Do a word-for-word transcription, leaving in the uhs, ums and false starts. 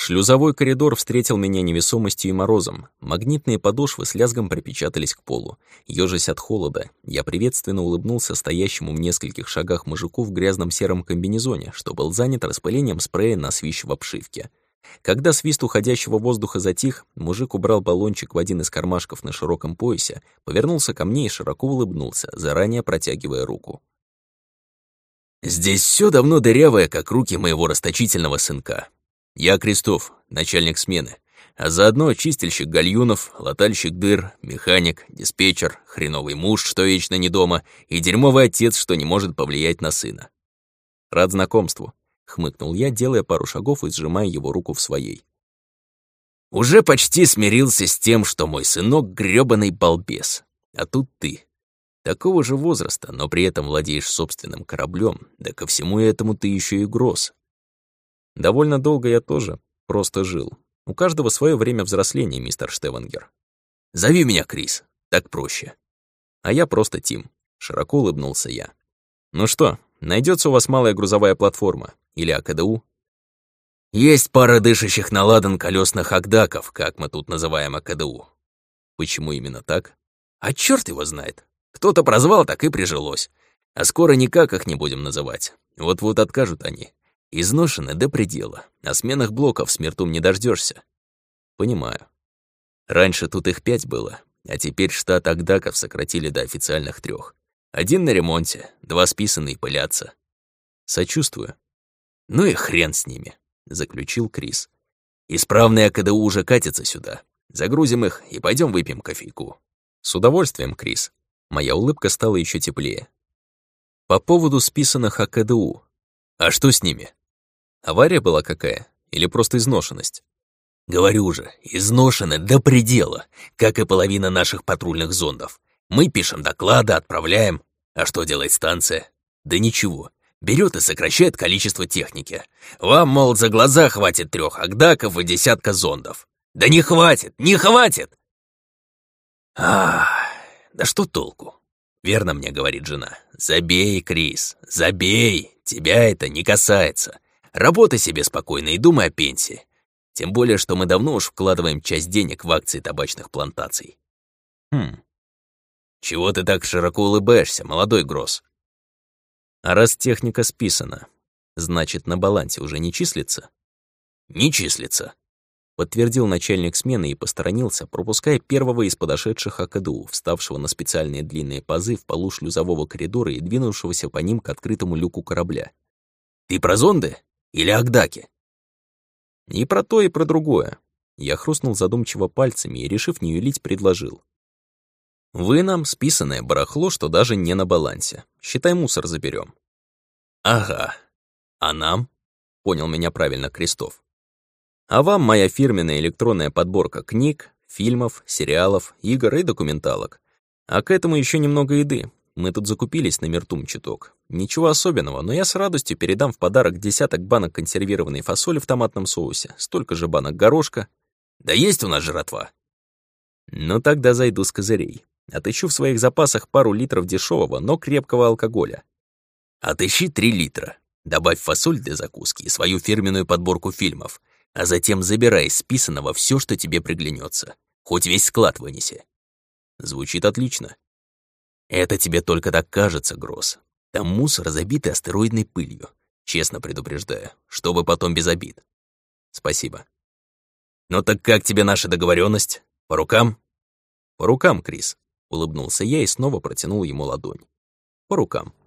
Шлюзовой коридор встретил меня невесомостью и морозом. Магнитные подошвы с лязгом припечатались к полу. Ёжась от холода, я приветственно улыбнулся стоящему в нескольких шагах мужику в грязном сером комбинезоне, что был занят распылением спрея на свищ в обшивке. Когда свист уходящего воздуха затих, мужик убрал баллончик в один из кармашков на широком поясе, повернулся ко мне и широко улыбнулся, заранее протягивая руку. «Здесь всё давно дырявое, как руки моего расточительного сынка. Я Крестов, начальник смены, а заодно чистильщик гальюнов, латальщик дыр, механик, диспетчер, хреновый муж, что вечно не дома, и дерьмовый отец, что не может повлиять на сына. Рад знакомству», — хмыкнул я, делая пару шагов и сжимая его руку в своей. «Уже почти смирился с тем, что мой сынок — грёбаный балбес. А тут ты. Такого же возраста, но при этом владеешь собственным кораблем, да ко всему этому ты еще и гроз». Довольно долго я тоже просто жил. У каждого свое время взросления, мистер Штевенгер. Зови меня Крис, так проще. А я просто Тим. Широко улыбнулся я. Ну что, найдется у вас малая грузовая платформа? Или АКДУ? Есть пара дышащих на ладан колесных агдаков, как мы тут называем АКДУ. Почему именно так? А черт его знает. Кто-то прозвал, так и прижилось. А скоро никак их не будем называть. Вот-вот откажут они. Изношены до предела, а сменных блоков с мертум не дождешься. Понимаю. Раньше тут их пять было, а теперь штат агдаков сократили до официальных трех. Один на ремонте, два списаны и пылятся. Сочувствую. Ну и хрен с ними, заключил Крис. Исправные АКДУ уже катятся сюда. Загрузим их и пойдем выпьем кофейку. С удовольствием, Крис. Моя улыбка стала еще теплее. По поводу списанных АКДУ. А что с ними? Авария была какая? Или просто изношенность? Говорю же, изношены до предела, как и половина наших патрульных зондов. Мы пишем доклады, отправляем. А что делает станция? Да ничего. Берет и сокращает количество техники. Вам, мол, за глаза хватит трех агдаков и десятка зондов. Да не хватит, не хватит! Ах, да что толку? Верно мне говорит жена. Забей, Крис, забей. Тебя это не касается. Работай себе спокойно и думай о пенсии. Тем более, что мы давно уж вкладываем часть денег в акции табачных плантаций. Хм. Чего ты так широко улыбаешься, молодой Гросс? А раз техника списана, значит, на балансе уже не числится? Не числится, подтвердил начальник смены и посторонился, пропуская первого из подошедших АКДУ, вставшего на специальные длинные пазы в полу шлюзового коридора и двинувшегося по ним к открытому люку корабля. «Ты про зонды или агдаки?» «И про то, и про другое». Я хрустнул задумчиво пальцами и, решив не юлить, предложил. «Вы нам списанное барахло, что даже не на балансе. Считай, мусор заберем». «Ага. А нам?» — понял меня правильно Крестов. «А вам моя фирменная электронная подборка книг, фильмов, сериалов, игр и документалок. А к этому еще немного еды. Мы тут закупились на мертум чуток. Ничего особенного, но я с радостью передам в подарок десяток банок консервированной фасоли в томатном соусе, столько же банок горошка. Да есть у нас жратва». «Ну тогда зайду с козырей. Отыщу в своих запасах пару литров дешевого, но крепкого алкоголя». «Отыщи три литра. Добавь фасоль для закуски и свою фирменную подборку фильмов. А затем забирай из списанного все, что тебе приглянется. Хоть весь склад вынеси». Звучит отлично. Это тебе только так кажется, Гросс. Там мусор, забитый астероидной пылью. Честно предупреждаю, чтобы потом без обид. Спасибо. Ну так как тебе наша договоренность? По рукам? По рукам, Крис. Улыбнулся я и снова протянул ему ладонь. По рукам.